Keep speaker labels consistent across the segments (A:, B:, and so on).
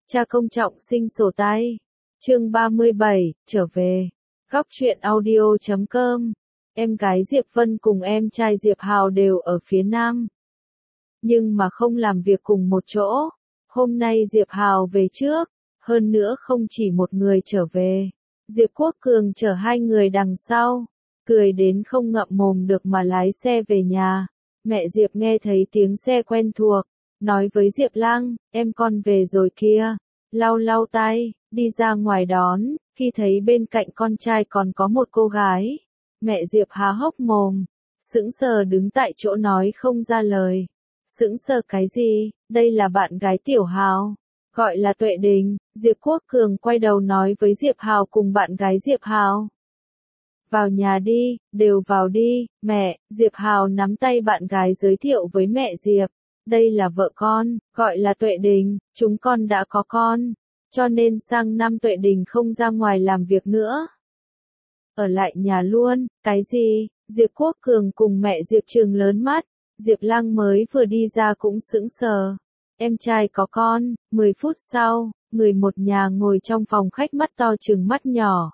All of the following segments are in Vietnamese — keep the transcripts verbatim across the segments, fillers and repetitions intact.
A: Cha công trọng sinh sổ tay. Chương ba mươi bảy, trở về. Góc truyện audio chấm com. Em gái Diệp Vân cùng em trai Diệp Hào đều ở phía Nam. Nhưng mà không làm việc cùng một chỗ. Hôm nay Diệp Hào về trước. Hơn nữa không chỉ một người trở về. Diệp Quốc Cường chở hai người đằng sau. Cười đến không ngậm mồm được mà lái xe về nhà. Mẹ Diệp nghe thấy tiếng xe quen thuộc. Nói với Diệp Lăng, em con về rồi kia. Lau lau tay, đi ra ngoài đón, khi thấy bên cạnh con trai còn có một cô gái. Mẹ Diệp há hốc mồm, sững sờ đứng tại chỗ nói không ra lời. Sững sờ cái gì, đây là bạn gái Tiểu Hào, gọi là Tuệ Đình. Diệp Quốc Cường quay đầu nói với Diệp Hào cùng bạn gái Diệp Hào. Vào nhà đi, đều vào đi, mẹ. Diệp Hào nắm tay bạn gái giới thiệu với mẹ Diệp. Đây là vợ con, gọi là Tuệ Đình, chúng con đã có con, cho nên sang năm Tuệ Đình không ra ngoài làm việc nữa. Ở lại nhà luôn, cái gì? Diệp Quốc Cường cùng mẹ Diệp trừng lớn mắt, Diệp Lăng mới vừa đi ra cũng sững sờ. Em trai có con, mười phút sau, người một nhà ngồi trong phòng khách mắt to trừng mắt nhỏ.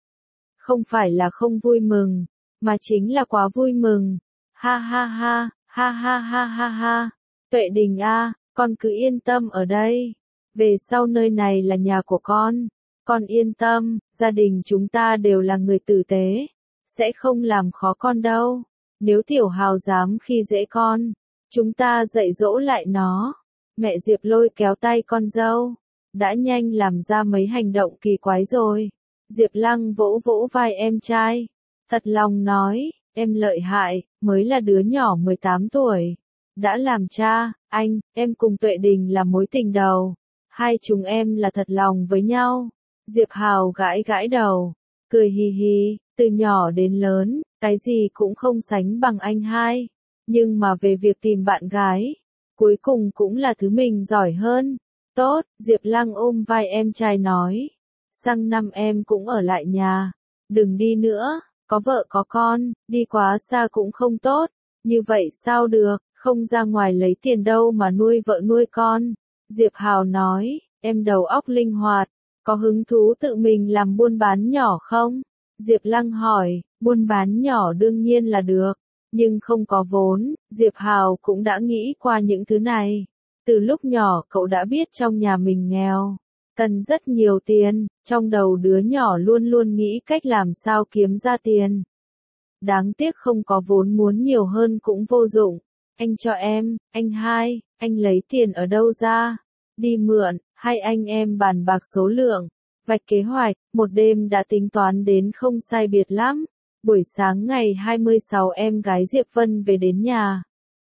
A: Không phải là không vui mừng, mà chính là quá vui mừng. Ha ha ha, ha ha ha ha ha. Tuệ Đình a, con cứ yên tâm ở đây. Về sau nơi này là nhà của con. Con yên tâm, gia đình chúng ta đều là người tử tế. Sẽ không làm khó con đâu. Nếu Tiểu Hào dám khi dễ con, chúng ta dạy dỗ lại nó. Mẹ Diệp lôi kéo tay con dâu. Đã nhanh làm ra mấy hành động kỳ quái rồi. Diệp Lăng vỗ vỗ vai em trai. Thật lòng nói, em lợi hại, mới là đứa nhỏ mười tám tuổi. Đã làm cha, anh, em cùng Tuệ Đình là mối tình đầu. Hai chúng em là thật lòng với nhau. Diệp Hào gãi gãi đầu, cười hì hì, từ nhỏ đến lớn, cái gì cũng không sánh bằng anh hai. Nhưng mà về việc tìm bạn gái, cuối cùng cũng là thứ mình giỏi hơn. Tốt, Diệp Lăng ôm vai em trai nói. Sang năm em cũng ở lại nhà. Đừng đi nữa, có vợ có con, đi quá xa cũng không tốt. Như vậy sao được? Không ra ngoài lấy tiền đâu mà nuôi vợ nuôi con. Diệp Hào nói, em đầu óc linh hoạt, có hứng thú tự mình làm buôn bán nhỏ không? Diệp Lăng hỏi, buôn bán nhỏ đương nhiên là được, nhưng không có vốn. Diệp Hào cũng đã nghĩ qua những thứ này. Từ lúc nhỏ cậu đã biết trong nhà mình nghèo, cần rất nhiều tiền, trong đầu đứa nhỏ luôn luôn nghĩ cách làm sao kiếm ra tiền. Đáng tiếc không có vốn, muốn nhiều hơn cũng vô dụng. Anh cho em, anh hai, anh lấy tiền ở đâu ra? Đi mượn, hai anh em bàn bạc số lượng, vạch kế hoạch, một đêm đã tính toán đến không sai biệt lắm. Buổi sáng ngày hai mươi sáu em gái Diệp Vân về đến nhà.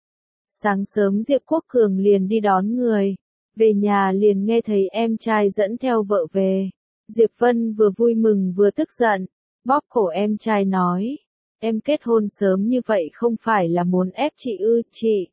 A: Sáng sớm Diệp Quốc Cường liền đi đón người. Về nhà liền nghe thấy em trai dẫn theo vợ về. Diệp Vân vừa vui mừng vừa tức giận, bóp cổ em trai nói. Em kết hôn sớm như vậy không phải là muốn ép chị ư? Chị.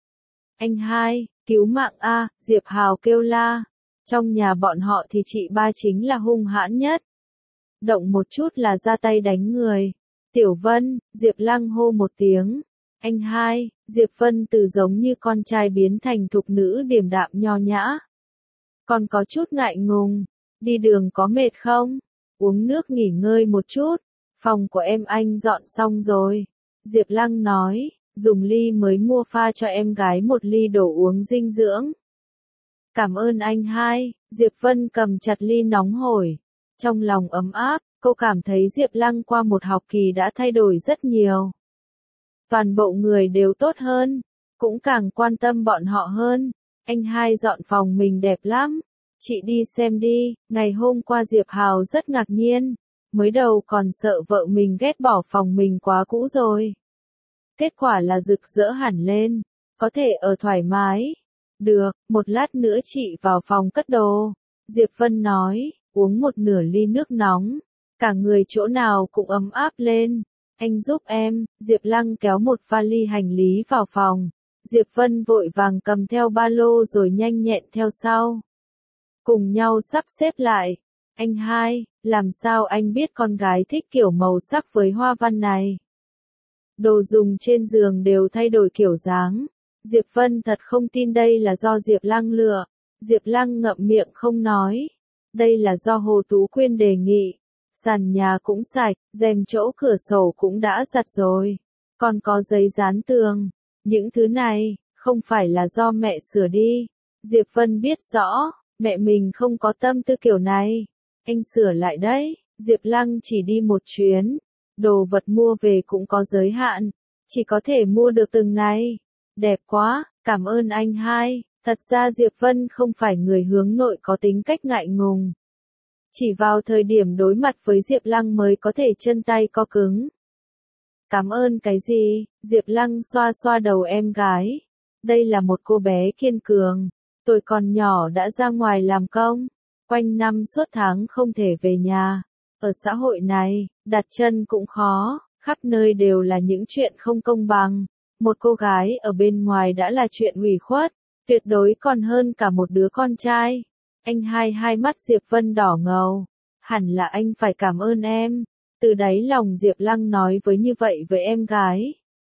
A: Anh hai, cứu mạng a, Diệp Hào kêu la. Trong nhà bọn họ thì chị ba chính là hung hãn nhất. Động một chút là ra tay đánh người. Tiểu Vân, Diệp Lăng hô một tiếng. Anh hai, Diệp Vân từ giống như con trai biến thành thục nữ điềm đạm nho nhã. Còn có chút ngại ngùng. Đi đường có mệt không? Uống nước nghỉ ngơi một chút. Phòng của em anh dọn xong rồi. Diệp Lăng nói, dùng ly mới mua pha cho em gái một ly đồ uống dinh dưỡng. Cảm ơn anh hai. Diệp Vân cầm chặt ly nóng hổi. Trong lòng ấm áp, cô cảm thấy Diệp Lăng qua một học kỳ đã thay đổi rất nhiều. Toàn bộ người đều tốt hơn, cũng càng quan tâm bọn họ hơn. Anh hai dọn phòng mình đẹp lắm. Chị đi xem đi. Ngày hôm qua Diệp Hào rất ngạc nhiên. Mới đầu còn sợ vợ mình ghét bỏ phòng mình quá cũ rồi. Kết quả là rực rỡ hẳn lên. Có thể ở thoải mái. Được, một lát nữa chị vào phòng cất đồ. Diệp Vân nói, uống một nửa ly nước nóng. Cả người chỗ nào cũng ấm áp lên. Anh giúp em. Diệp Lăng kéo một vali hành lý vào phòng. Diệp Vân vội vàng cầm theo ba lô rồi nhanh nhẹn theo sau. Cùng nhau sắp xếp lại. Anh hai, làm sao anh biết con gái thích kiểu màu sắc với hoa văn này? Đồ dùng trên giường đều thay đổi kiểu dáng. Diệp Vân thật không tin đây là do Diệp Lăng lựa. Diệp Lăng ngậm miệng không nói. Đây là do Hồ Tú Quyên đề nghị. Sàn nhà cũng sạch, rèm chỗ cửa sổ cũng đã giặt rồi. Còn có giấy dán tường. Những thứ này, không phải là do mẹ sửa đi. Diệp Vân biết rõ, mẹ mình không có tâm tư kiểu này. Anh sửa lại đấy. Diệp Lăng chỉ đi một chuyến. Đồ vật mua về cũng có giới hạn. Chỉ có thể mua được từng này. Đẹp quá, cảm ơn anh hai. Thật ra Diệp Vân không phải người hướng nội có tính cách ngại ngùng. Chỉ vào thời điểm đối mặt với Diệp Lăng mới có thể chân tay co cứng. Cảm ơn cái gì? Diệp Lăng xoa xoa đầu em gái. Đây là một cô bé kiên cường. Tuổi còn nhỏ đã ra ngoài làm công. Quanh năm suốt tháng không thể về nhà. Ở xã hội này, đặt chân cũng khó. Khắp nơi đều là những chuyện không công bằng. Một cô gái ở bên ngoài đã là chuyện ủy khuất. Tuyệt đối còn hơn cả một đứa con trai. Anh hai hai mắt Diệp Vân đỏ ngầu. Hẳn là anh phải cảm ơn em. Từ đáy lòng Diệp Lăng nói với như vậy với em gái.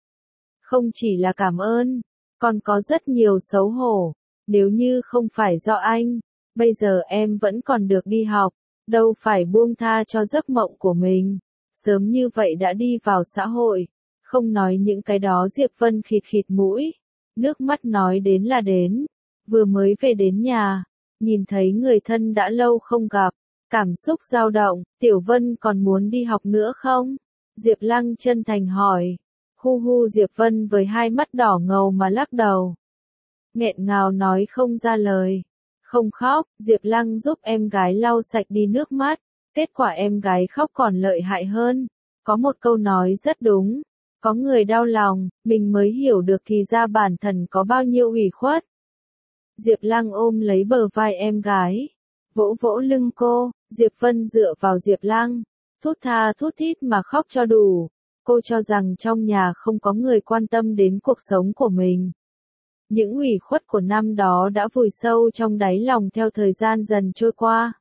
A: Không chỉ là cảm ơn, còn có rất nhiều xấu hổ. Nếu như không phải do anh, bây giờ em vẫn còn được đi học, đâu phải buông tha cho giấc mộng của mình. Sớm như vậy đã đi vào xã hội. Không nói những cái đó Diệp Vân khịt khịt mũi. Nước mắt nói đến là đến. Vừa mới về đến nhà, nhìn thấy người thân đã lâu không gặp. Cảm xúc dao động, Tiểu Vân còn muốn đi học nữa không? Diệp Lăng chân thành hỏi. Hu hu Diệp Vân với hai mắt đỏ ngầu mà lắc đầu. Nghẹn ngào nói không ra lời. Không khóc, Diệp Lăng giúp em gái lau sạch đi nước mắt. Kết quả em gái khóc còn lợi hại hơn. Có một câu nói rất đúng. Có người đau lòng, mình mới hiểu được thì ra bản thân có bao nhiêu ủy khuất. Diệp Lăng ôm lấy bờ vai em gái. Vỗ vỗ lưng cô, Diệp Vân dựa vào Diệp Lăng. Thút tha thút thít mà khóc cho đủ. Cô cho rằng trong nhà không có người quan tâm đến cuộc sống của mình. Những ủy khuất của năm đó đã vùi sâu trong đáy lòng theo thời gian dần trôi qua.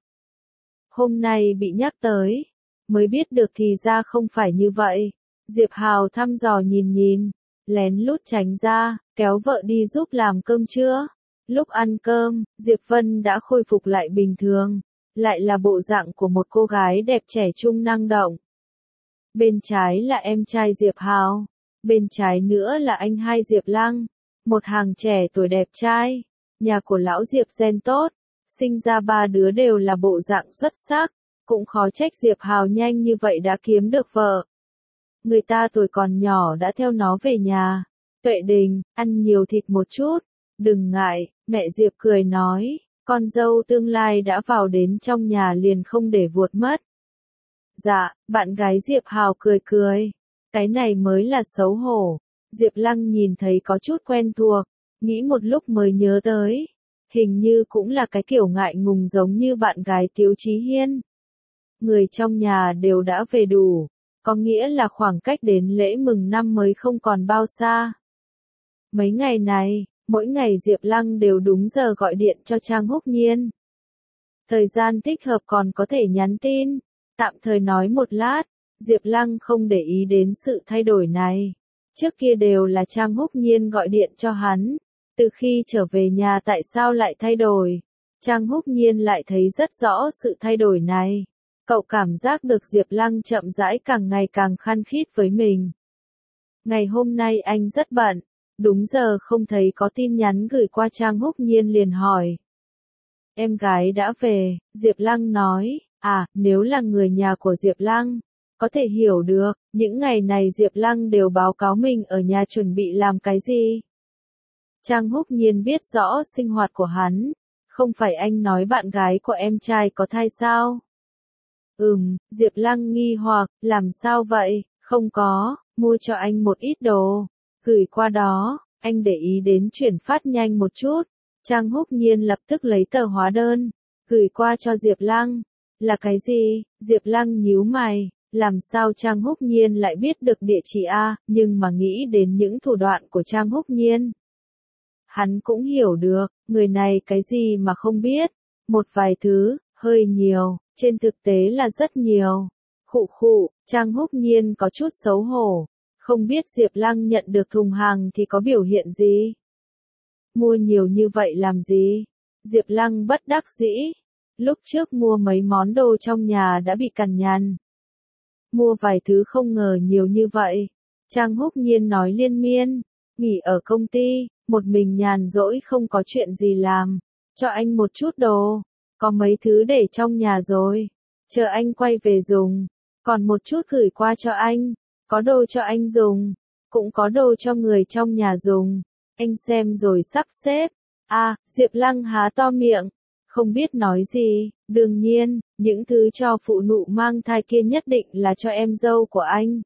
A: Hôm nay bị nhắc tới, mới biết được thì ra không phải như vậy. Diệp Hào thăm dò nhìn nhìn, lén lút tránh ra, kéo vợ đi giúp làm cơm trưa. Lúc ăn cơm, Diệp Vân đã khôi phục lại bình thường, lại là bộ dạng của một cô gái đẹp trẻ trung năng động. Bên trái là em trai Diệp Hào, bên trái nữa là anh hai Diệp Lăng, một hàng trẻ tuổi đẹp trai. Nhà của lão Diệp gen tốt, sinh ra ba đứa đều là bộ dạng xuất sắc, cũng khó trách Diệp Hào nhanh như vậy đã kiếm được vợ. Người ta tuổi còn nhỏ đã theo nó về nhà. Tuệ Đình, ăn nhiều thịt một chút. Đừng ngại, mẹ Diệp cười nói, con dâu tương lai đã vào đến trong nhà liền không để vuột mất. Dạ, bạn gái Diệp Hào cười cười. Cái này mới là xấu hổ. Diệp Lăng nhìn thấy có chút quen thuộc, nghĩ một lúc mới nhớ tới. Hình như cũng là cái kiểu ngại ngùng giống như bạn gái Tiếu Chí Hiên. Người trong nhà đều đã về đủ. Có nghĩa là khoảng cách đến lễ mừng năm mới không còn bao xa. Mấy ngày này, mỗi ngày Diệp Lăng đều đúng giờ gọi điện cho Trang Húc Nhiên. Thời gian thích hợp còn có thể nhắn tin, tạm thời nói một lát. Diệp Lăng không để ý đến sự thay đổi này. Trước kia đều là Trang Húc Nhiên gọi điện cho hắn. Từ khi trở về nhà tại sao lại thay đổi? Trang Húc Nhiên lại thấy rất rõ sự thay đổi này. Cậu cảm giác được Diệp Lăng chậm rãi càng ngày càng khăng khít với mình. Ngày hôm nay anh rất bận, đúng giờ không thấy có tin nhắn gửi qua. Trang Húc Nhiên liền hỏi. Em gái đã về, Diệp Lăng nói, à, nếu là người nhà của Diệp Lăng, có thể hiểu được, những ngày này Diệp Lăng đều báo cáo mình ở nhà chuẩn bị làm cái gì. Trang Húc Nhiên biết rõ sinh hoạt của hắn, không phải anh nói bạn gái của em trai có thai sao? Ừm, Diệp Lăng nghi hoặc, làm sao vậy, không có, mua cho anh một ít đồ, gửi qua đó, anh để ý đến chuyển phát nhanh một chút. Trang Húc Nhiên lập tức lấy tờ hóa đơn, gửi qua cho Diệp Lăng. Là cái gì? Diệp Lăng nhíu mày, làm sao Trang Húc Nhiên lại biết được địa chỉ A, nhưng mà nghĩ đến những thủ đoạn của Trang Húc Nhiên. Hắn cũng hiểu được, người này cái gì mà không biết, một vài thứ, hơi nhiều, trên thực tế là rất nhiều. Khụ khụ, Trang Húc Nhiên có chút xấu hổ, không biết Diệp Lăng nhận được thùng hàng thì có biểu hiện gì. Mua nhiều như vậy làm gì? Diệp Lăng bất đắc dĩ. Lúc trước mua mấy món đồ trong nhà đã bị cằn nhằn. Mua vài thứ không ngờ nhiều như vậy. Trang Húc Nhiên nói liên miên. Nghỉ ở công ty, một mình nhàn rỗi không có chuyện gì làm. Cho anh một chút đồ. Có mấy thứ để trong nhà rồi. Chờ anh quay về dùng. Còn một chút gửi qua cho anh. Có đồ cho anh dùng. Cũng có đồ cho người trong nhà dùng. Anh xem rồi sắp xếp. À, Diệp Lăng há to miệng. Không biết nói gì. Đương nhiên, những thứ cho phụ nụ mang thai kia nhất định là cho em dâu của anh.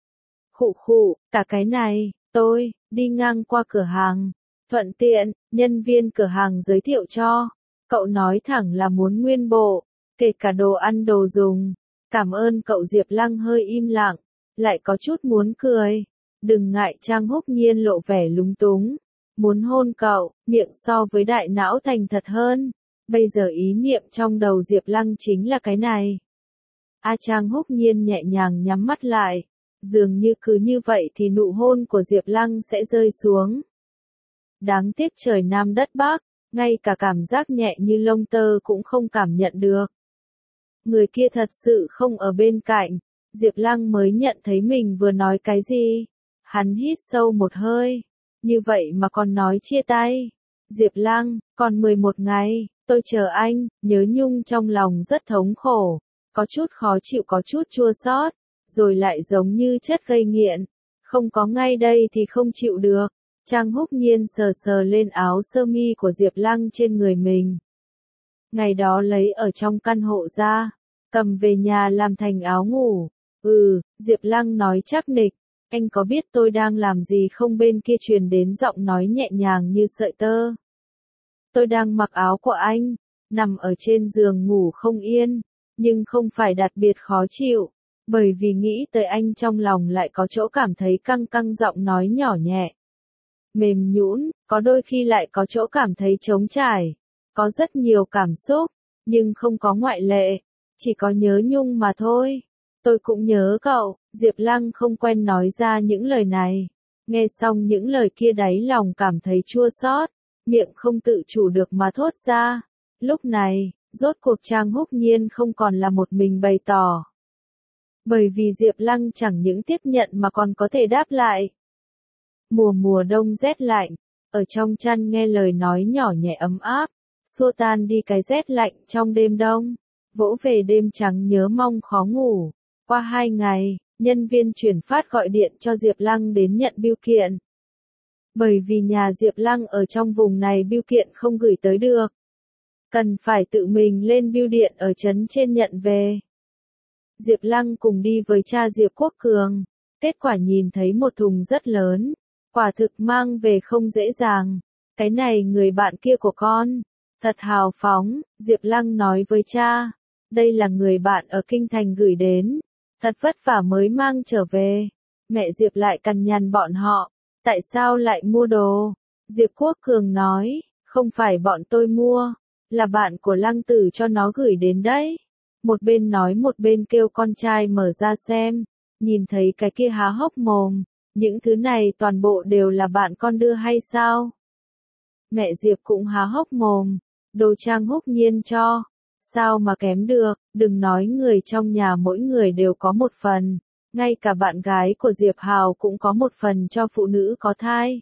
A: Khụ khụ, cả cái này, tôi, đi ngang qua cửa hàng. Thuận tiện, nhân viên cửa hàng giới thiệu cho. Cậu nói thẳng là muốn nguyên bộ, kể cả đồ ăn đồ dùng. Cảm ơn cậu. Diệp Lăng hơi im lặng, lại có chút muốn cười. Đừng ngại. Trang Húc Nhiên lộ vẻ lúng túng. Muốn hôn cậu, miệng so với đại não thành thật hơn. Bây giờ ý niệm trong đầu Diệp Lăng chính là cái này. A Trang Húc Nhiên nhẹ nhàng nhắm mắt lại. Dường như cứ như vậy thì nụ hôn của Diệp Lăng sẽ rơi xuống. Đáng tiếc trời Nam đất Bắc, ngay cả cảm giác nhẹ như lông tơ cũng không cảm nhận được. Người kia thật sự không ở bên cạnh. Diệp Lăng mới nhận thấy mình vừa nói cái gì. Hắn hít sâu một hơi. Như vậy mà còn nói chia tay. Diệp Lăng, còn mười một ngày, tôi chờ anh. Nhớ nhung trong lòng rất thống khổ. Có chút khó chịu, có chút chua xót, rồi lại giống như chất gây nghiện. Không có ngay đây thì không chịu được. Trang Húc Nhiên sờ sờ lên áo sơ mi của Diệp Lăng trên người mình. Ngày đó lấy ở trong căn hộ ra, cầm về nhà làm thành áo ngủ. Ừ, Diệp Lăng nói chắc nịch. Anh có biết tôi đang làm gì không? Bên kia truyền đến giọng nói nhẹ nhàng như sợi tơ. Tôi đang mặc áo của anh, nằm ở trên giường ngủ không yên, nhưng không phải đặc biệt khó chịu, bởi vì nghĩ tới anh trong lòng lại có chỗ cảm thấy căng căng. Giọng nói nhỏ nhẹ, mềm nhũn, có đôi khi lại có chỗ cảm thấy trống trải, có rất nhiều cảm xúc, nhưng không có ngoại lệ, chỉ có nhớ nhung mà thôi. Tôi cũng nhớ cậu. Diệp Lăng không quen nói ra những lời này. Nghe xong những lời kia đáy lòng cảm thấy chua xót, miệng không tự chủ được mà thốt ra. Lúc này, rốt cuộc Trang Húc Nhiên không còn là một mình bày tỏ. Bởi vì Diệp Lăng chẳng những tiếp nhận mà còn có thể đáp lại. Mùa mùa đông rét lạnh, ở trong chăn nghe lời nói nhỏ nhẹ ấm áp, xua tan đi cái rét lạnh trong đêm đông. Vỗ về đêm trắng nhớ mong khó ngủ. Qua hai ngày, nhân viên chuyển phát gọi điện cho Diệp Lăng đến nhận bưu kiện. Bởi vì nhà Diệp Lăng ở trong vùng này bưu kiện không gửi tới được. Cần phải tự mình lên bưu điện ở trấn trên nhận về. Diệp Lăng cùng đi với cha Diệp Quốc Cường. Kết quả nhìn thấy một thùng rất lớn. Quả thực mang về không dễ dàng. Cái này người bạn kia của con. Thật hào phóng, Diệp Lăng nói với cha. Đây là người bạn ở Kinh Thành gửi đến. Thật vất vả mới mang trở về. Mẹ Diệp lại cằn nhằn bọn họ. Tại sao lại mua đồ? Diệp Quốc Cường nói, không phải bọn tôi mua, là bạn của Lăng Tử cho nó gửi đến đấy. Một bên nói một bên kêu con trai mở ra xem. Nhìn thấy cái kia há hốc mồm. Những thứ này toàn bộ đều là bạn con đưa hay sao? Mẹ Diệp cũng há hốc mồm. Đồ Trang Húc Nhiên cho. Sao mà kém được, đừng nói người trong nhà mỗi người đều có một phần. Ngay cả bạn gái của Diệp Hào cũng có một phần cho phụ nữ có thai.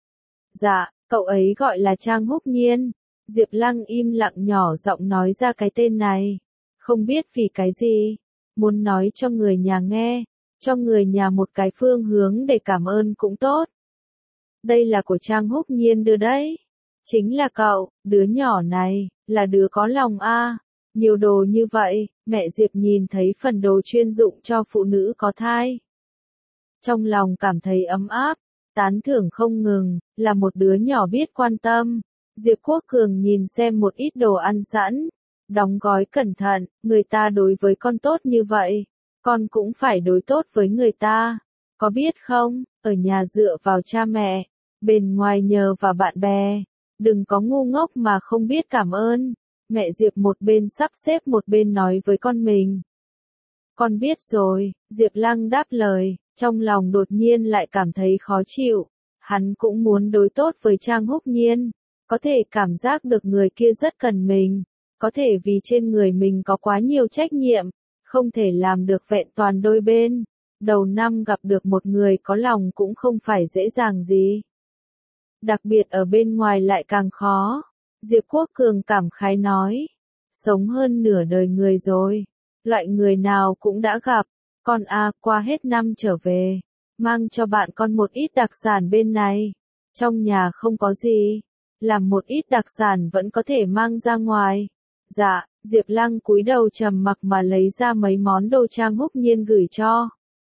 A: Dạ, cậu ấy gọi là Trang Húc Nhiên. Diệp Lăng im lặng nhỏ giọng nói ra cái tên này. Không biết vì cái gì. Muốn nói cho người nhà nghe. Cho người nhà một cái phương hướng để cảm ơn cũng tốt. Đây là của Trang Húc Nhiên đưa đấy. Chính là cậu, đứa nhỏ này, là đứa có lòng a. Nhiều đồ như vậy, mẹ Diệp nhìn thấy phần đồ chuyên dụng cho phụ nữ có thai. Trong lòng cảm thấy ấm áp, tán thưởng không ngừng, là một đứa nhỏ biết quan tâm. Diệp Quốc Cường nhìn xem một ít đồ ăn sẵn, đóng gói cẩn thận, người ta đối với con tốt như vậy, con cũng phải đối tốt với người ta. Có biết không, ở nhà dựa vào cha mẹ, bên ngoài nhờ vào bạn bè, đừng có ngu ngốc mà không biết cảm ơn. Mẹ Diệp một bên sắp xếp một bên nói với con mình. Con biết rồi, Diệp Lăng đáp lời, trong lòng đột nhiên lại cảm thấy khó chịu. Hắn cũng muốn đối tốt với Trang Húc Nhiên, có thể cảm giác được người kia rất cần mình, có thể vì trên người mình có quá nhiều trách nhiệm, không thể làm được vẹn toàn đôi bên. Đầu năm gặp được một người có lòng cũng không phải dễ dàng gì. Đặc biệt ở bên ngoài lại càng khó. Diệp Quốc Cường cảm khái nói. Sống hơn nửa đời người rồi. Loại người nào cũng đã gặp. Con a qua hết năm trở về. Mang cho bạn con một ít đặc sản bên này. Trong nhà không có gì. Làm một ít đặc sản vẫn có thể mang ra ngoài. Dạ, Diệp Lăng cúi đầu trầm mặc mà lấy ra mấy món đồ Trang Húc Nhiên gửi cho.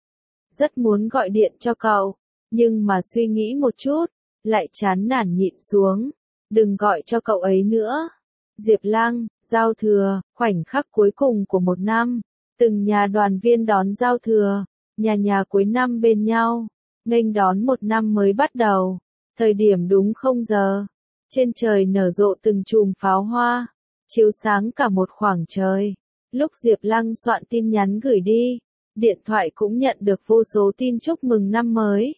A: Rất muốn gọi điện cho cậu, nhưng mà suy nghĩ một chút, lại chán nản nhịn xuống. Đừng gọi cho cậu ấy nữa. Diệp Lăng, giao thừa, khoảnh khắc cuối cùng của một năm. Từng nhà đoàn viên đón giao thừa, nhà nhà cuối năm bên nhau, nghênh đón một năm mới bắt đầu. Thời điểm đúng không giờ, trên trời nở rộ từng chùm pháo hoa, chiếu sáng cả một khoảng trời. Lúc Diệp Lăng soạn tin nhắn gửi đi, điện thoại cũng nhận được vô số tin chúc mừng năm mới.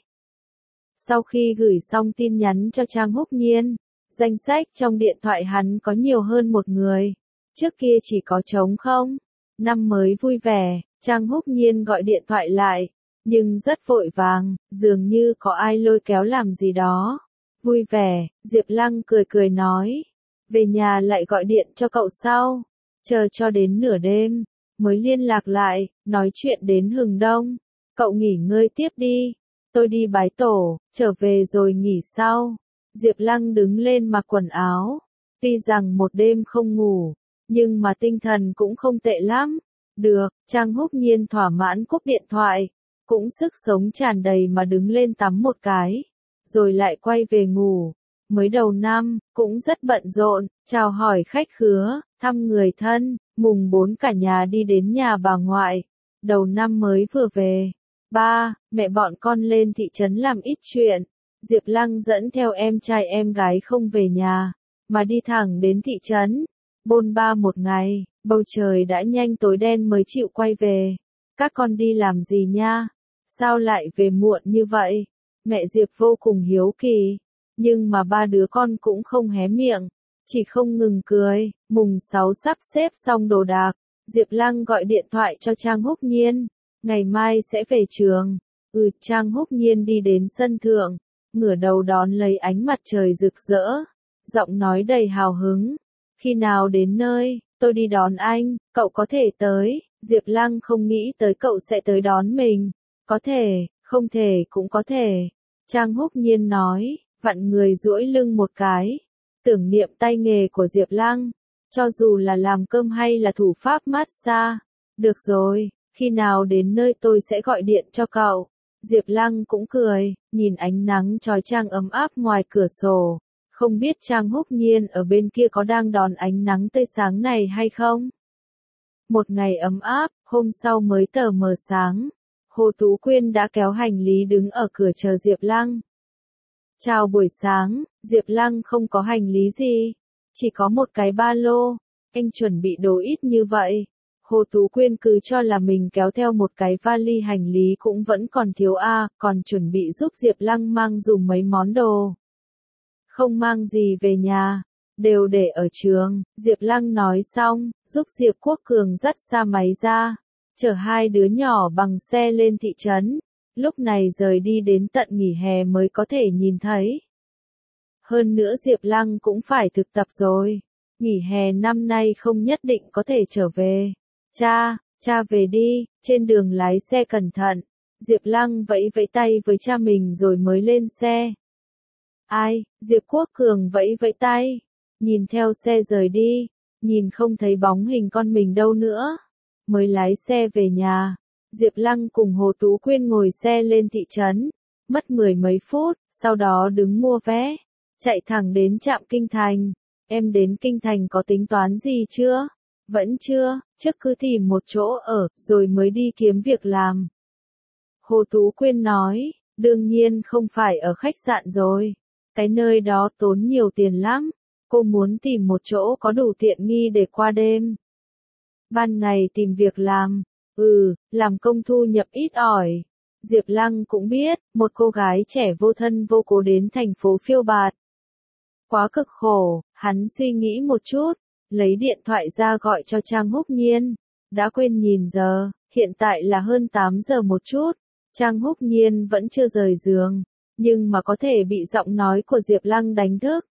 A: Sau khi gửi xong tin nhắn cho Trang Húc Nhiên, danh sách trong điện thoại hắn có nhiều hơn một người. Trước kia chỉ có trống không. Năm mới vui vẻ, Trang Húc Nhiên gọi điện thoại lại, nhưng rất vội vàng, dường như có ai lôi kéo làm gì đó. Vui vẻ, Diệp Lăng cười cười nói. Về nhà lại gọi điện cho cậu sau. Chờ cho đến nửa đêm, mới liên lạc lại, nói chuyện đến hừng đông. Cậu nghỉ ngơi tiếp đi. Tôi đi bái tổ, trở về rồi nghỉ sau. Diệp Lăng đứng lên mặc quần áo. Tuy rằng một đêm không ngủ, nhưng mà tinh thần cũng không tệ lắm. Được, Trang Húc Nhiên thỏa mãn cúp điện thoại. Cũng sức sống tràn đầy mà đứng lên tắm một cái. Rồi lại quay về ngủ. Mới đầu năm, cũng rất bận rộn, chào hỏi khách khứa, thăm người thân, mùng bốn cả nhà đi đến nhà bà ngoại. Đầu năm mới vừa về. Ba, mẹ bọn con lên thị trấn làm ít chuyện. Diệp Lăng dẫn theo em trai em gái không về nhà, mà đi thẳng đến thị trấn. Bôn ba một ngày, bầu trời đã nhanh tối đen mới chịu quay về. Các con đi làm gì nha? Sao lại về muộn như vậy? Mẹ Diệp vô cùng hiếu kỳ, nhưng mà ba đứa con cũng không hé miệng, chỉ không ngừng cười. Mùng sáu sắp xếp xong đồ đạc, Diệp Lăng gọi điện thoại cho Trang Húc Nhiên. Ngày mai sẽ về trường. Ừ, Trang Húc Nhiên đi đến sân thượng, ngửa đầu đón lấy ánh mặt trời rực rỡ, giọng nói đầy hào hứng. Khi nào đến nơi, tôi đi đón anh, cậu có thể tới. Diệp Lăng không nghĩ tới cậu sẽ tới đón mình. Có thể, không thể cũng có thể. Trang Húc Nhiên nói, vặn người duỗi lưng một cái. Tưởng niệm tay nghề của Diệp Lăng, cho dù là làm cơm hay là thủ pháp massage. Được rồi, khi nào đến nơi tôi sẽ gọi điện cho cậu. Diệp Lăng cũng cười, nhìn ánh nắng chói chang ấm áp ngoài cửa sổ. Không biết Trang Húc Nhiên ở bên kia có đang đón ánh nắng tươi sáng này hay không? Một ngày ấm áp, hôm sau mới tờ mờ sáng. Hồ Tú Quyên đã kéo hành lý đứng ở cửa chờ Diệp Lăng. Chào buổi sáng, Diệp Lăng không có hành lý gì, chỉ có một cái ba lô. Anh chuẩn bị đồ ít như vậy. Hồ Tú Quyên cứ cho là mình kéo theo một cái vali hành lý cũng vẫn còn thiếu a, còn chuẩn bị giúp Diệp Lăng mang dùm mấy món đồ. Không mang gì về nhà, đều để ở trường. Diệp Lăng nói xong, giúp Diệp Quốc Cường dắt xa máy ra, chở hai đứa nhỏ bằng xe lên thị trấn. Lúc này rời đi đến tận nghỉ hè mới có thể nhìn thấy. Hơn nữa Diệp Lăng cũng phải thực tập rồi. Nghỉ hè năm nay không nhất định có thể trở về. Cha, cha về đi, trên đường lái xe cẩn thận. Diệp Lăng vẫy vẫy tay với cha mình rồi mới lên xe. Ai? Diệp Quốc Cường vẫy vẫy tay, nhìn theo xe rời đi, nhìn không thấy bóng hình con mình đâu nữa. Mới lái xe về nhà, Diệp Lăng cùng Hồ Tú Quyên ngồi xe lên thị trấn, mất mười mấy phút, sau đó đứng mua vé, chạy thẳng đến trạm Kinh Thành. Em đến Kinh Thành có tính toán gì chưa? Vẫn chưa, trước cứ tìm một chỗ ở, rồi mới đi kiếm việc làm. Hồ Tú Quyên nói, đương nhiên không phải ở khách sạn rồi. Cái nơi đó tốn nhiều tiền lắm. Cô muốn tìm một chỗ có đủ tiện nghi để qua đêm. Ban ngày tìm việc làm. Ừ, làm công thu nhập ít ỏi. Diệp Lăng cũng biết, một cô gái trẻ vô thân vô cố đến thành phố phiêu bạt. Quá cực khổ, hắn suy nghĩ một chút, lấy điện thoại ra gọi cho Trang Húc Nhiên. Đã quên nhìn giờ, hiện tại là hơn tám giờ một chút. Trang Húc Nhiên vẫn chưa rời giường, nhưng mà có thể bị giọng nói của Diệp Lăng đánh thức.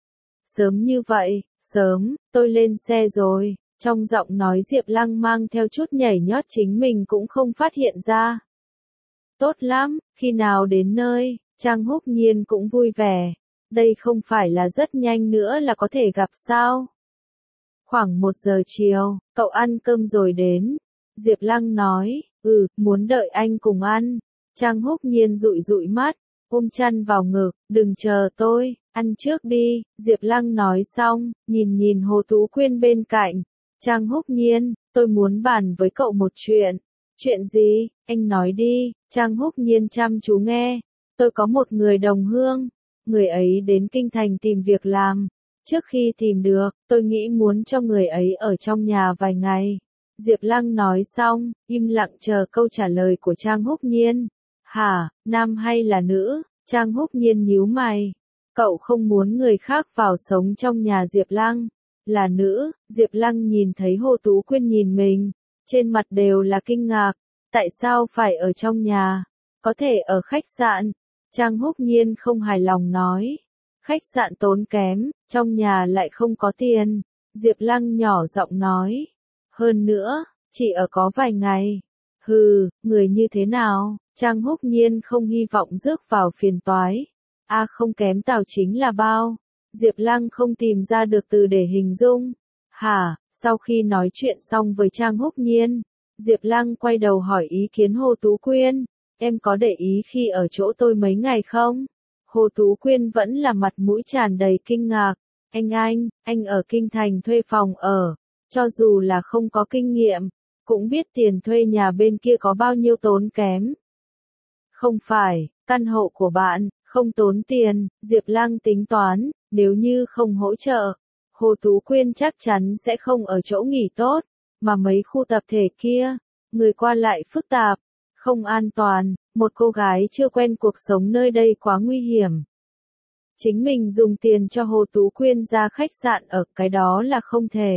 A: Sớm như vậy, sớm, tôi lên xe rồi. Trong giọng nói Diệp Lăng mang theo chút nhảy nhót chính mình cũng không phát hiện ra. Tốt lắm, khi nào đến nơi, Trang Húc Nhiên cũng vui vẻ. Đây không phải là rất nhanh nữa là có thể gặp sao? Khoảng một giờ chiều, cậu ăn cơm rồi đến. Diệp Lăng nói, ừ, muốn đợi anh cùng ăn. Trang Húc Nhiên dụi dụi mắt, ôm chăn vào ngực, đừng chờ tôi, ăn trước đi. Diệp Lăng nói xong, nhìn nhìn Hồ Tú Quyên bên cạnh. Trang Húc Nhiên, tôi muốn bàn với cậu một chuyện. Chuyện gì, anh nói đi. Trang Húc Nhiên chăm chú nghe. Tôi có một người đồng hương. Người ấy đến Kinh Thành tìm việc làm. Trước khi tìm được, tôi nghĩ muốn cho người ấy ở trong nhà vài ngày. Diệp Lăng nói xong, im lặng chờ câu trả lời của Trang Húc Nhiên. Hả, nam hay là nữ? Trang Húc Nhiên nhíu mày. Cậu không muốn người khác vào sống trong nhà Diệp Lăng. Là nữ. Diệp Lăng nhìn thấy Hồ Tú Quyên nhìn mình, trên mặt đều là kinh ngạc. Tại sao phải ở trong nhà? Có thể ở khách sạn. Trang Húc Nhiên không hài lòng nói. Khách sạn tốn kém, trong nhà lại không có tiền. Diệp Lăng nhỏ giọng nói. Hơn nữa, chỉ ở có vài ngày. Hừ, người như thế nào? Trang Húc Nhiên không hy vọng rước vào phiền toái. A à, không kém Tào chính là bao. Diệp Lăng không tìm ra được từ để hình dung. Hả, sau khi nói chuyện xong với Trang Húc Nhiên, Diệp Lăng quay đầu hỏi ý kiến Hồ Tú Quyên. Em có để ý khi ở chỗ tôi mấy ngày không? Hồ Tú Quyên vẫn là mặt mũi tràn đầy kinh ngạc. Anh anh, anh ở Kinh Thành thuê phòng ở. Cho dù là không có kinh nghiệm, cũng biết tiền thuê nhà bên kia có bao nhiêu tốn kém. Không phải, căn hộ của bạn, không tốn tiền. Diệp Lăng tính toán, nếu như không hỗ trợ, Hồ Tú Quyên chắc chắn sẽ không ở chỗ nghỉ tốt. Mà mấy khu tập thể kia, người qua lại phức tạp, không an toàn, một cô gái chưa quen cuộc sống nơi đây quá nguy hiểm. Chính mình dùng tiền cho Hồ Tú Quyên ra khách sạn ở, cái đó là không thể.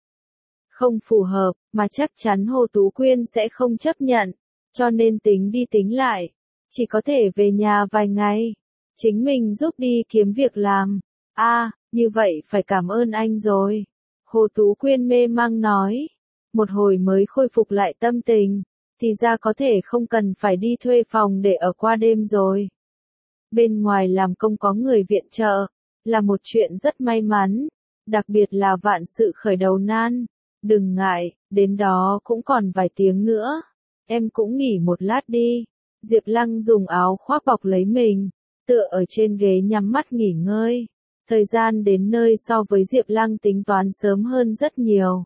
A: Không phù hợp, mà chắc chắn Hồ Tú Quyên sẽ không chấp nhận, cho nên tính đi tính lại, chỉ có thể về nhà vài ngày, chính mình giúp đi kiếm việc làm. A, à, như vậy phải cảm ơn anh rồi. Hồ Tú Quyên mê mang nói, một hồi mới khôi phục lại tâm tình, thì ra có thể không cần phải đi thuê phòng để ở qua đêm rồi. Bên ngoài làm công có người viện trợ, là một chuyện rất may mắn, đặc biệt là vạn sự khởi đầu nan. Đừng ngại, đến đó cũng còn vài tiếng nữa. Em cũng nghỉ một lát đi. Diệp Lăng dùng áo khoác bọc lấy mình, tựa ở trên ghế nhắm mắt nghỉ ngơi. Thời gian đến nơi so với Diệp Lăng tính toán sớm hơn rất nhiều.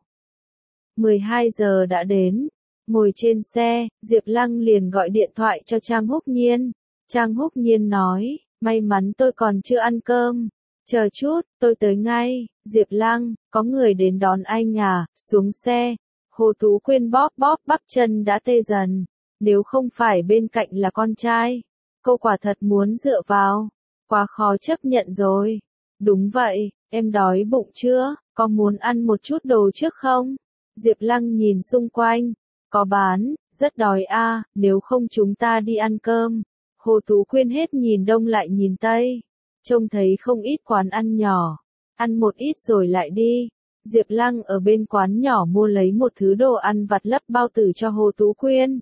A: mười hai giờ đã đến. Ngồi trên xe, Diệp Lăng liền gọi điện thoại cho Trang Húc Nhiên. Trang Húc Nhiên nói, may mắn tôi còn chưa ăn cơm. Chờ chút, tôi tới ngay. Diệp Lăng, có người đến đón anh à? Xuống xe. Hồ Tú Quyên bóp bóp bắp chân đã tê dần. Nếu không phải bên cạnh là con trai, cô quả thật muốn dựa vào. Quá khó chấp nhận rồi. Đúng vậy, em đói bụng chưa? Có muốn ăn một chút đồ trước không? Diệp Lăng nhìn xung quanh. Có bán, rất đói a, à, nếu không chúng ta đi ăn cơm. Hồ Tú Quyên hết nhìn đông lại nhìn tây. Trông thấy không ít quán ăn nhỏ. Ăn một ít rồi lại đi. Diệp Lăng ở bên quán nhỏ mua lấy một thứ đồ ăn vặt lấp bao tử cho Hồ Tú Quyên.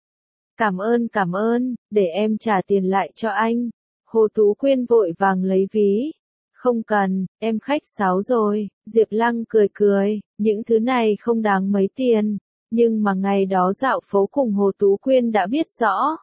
A: Cảm ơn cảm ơn, để em trả tiền lại cho anh. Hồ Tú Quyên vội vàng lấy ví. Không cần, em khách sáo rồi. Diệp Lăng cười cười, những thứ này không đáng mấy tiền. Nhưng mà ngày đó dạo phố cùng Hồ Tú Quyên đã biết rõ.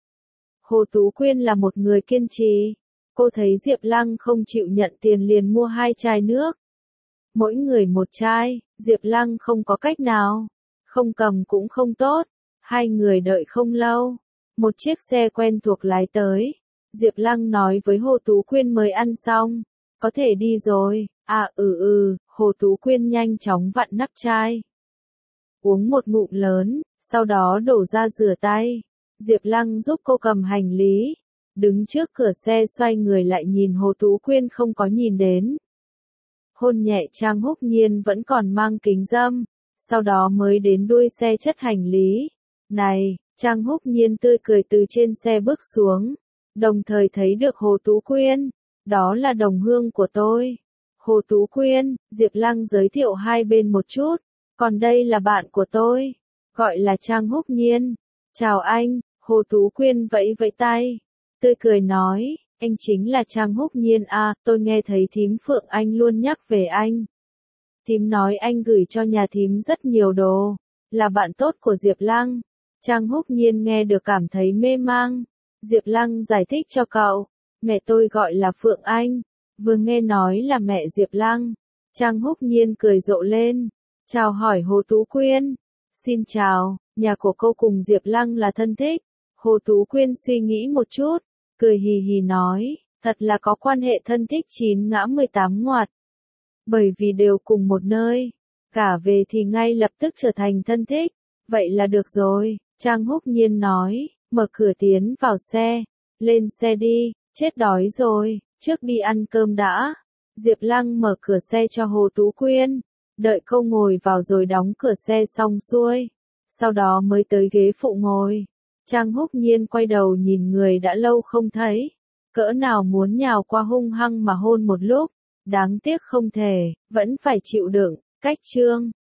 A: Hồ Tú Quyên là một người kiên trì. Cô thấy Diệp Lăng không chịu nhận tiền liền mua hai chai nước. Mỗi người một chai, Diệp Lăng không có cách nào. Không cầm cũng không tốt. Hai người đợi không lâu. Một chiếc xe quen thuộc lái tới. Diệp Lăng nói với Hồ Tú Quyên mới ăn xong. Có thể đi rồi. À ừ ừ, Hồ Tú Quyên nhanh chóng vặn nắp chai. Uống một ngụm lớn, sau đó đổ ra rửa tay. Diệp Lăng giúp cô cầm hành lý. đứng trước cửa xe xoay người lại nhìn Hồ Tú Quyên không có nhìn đến. Hôn nhẹ Trang Húc Nhiên vẫn còn mang kính râm, sau đó mới đến đuôi xe chất hành lý. Này, Trang Húc Nhiên tươi cười từ trên xe bước xuống, đồng thời thấy được Hồ Tú Quyên, đó là đồng hương của tôi. Hồ Tú Quyên, Diệp Lăng giới thiệu hai bên một chút, còn đây là bạn của tôi, gọi là Trang Húc Nhiên. Chào anh, Hồ Tú Quyên vẫy vẫy tay, tươi cười nói, anh chính là Trang Húc Nhiên à, tôi nghe thấy thím Phượng Anh luôn nhắc về anh. Thím nói anh gửi cho nhà thím rất nhiều đồ, là bạn tốt của Diệp Lăng. Trang Húc Nhiên nghe được cảm thấy mê mang. Diệp Lăng giải thích cho cậu, mẹ tôi gọi là Phượng Anh, vừa nghe nói là mẹ Diệp Lăng. Trang Húc Nhiên cười rộ lên, chào hỏi Hồ Tú Quyên. Xin chào, nhà của cô cùng Diệp Lăng là thân thích. Hồ Tú Quyên suy nghĩ một chút, cười hì hì nói, thật là có quan hệ thân thích chín ngã mười tám ngoặt. Bởi vì đều cùng một nơi, cả về thì ngay lập tức trở thành thân thích. Vậy là được rồi, Trang Húc Nhiên nói, mở cửa tiến vào xe, lên xe đi, chết đói rồi, trước đi ăn cơm đã. Diệp Lăng mở cửa xe cho Hồ Tú Quyên, đợi cô ngồi vào rồi đóng cửa xe xong xuôi, sau đó mới tới ghế phụ ngồi. Trang Húc Nhiên quay đầu nhìn người đã lâu không thấy, cỡ nào muốn nhào qua hung hăng mà hôn một lúc, đáng tiếc không thể, vẫn phải chịu đựng. Cách chương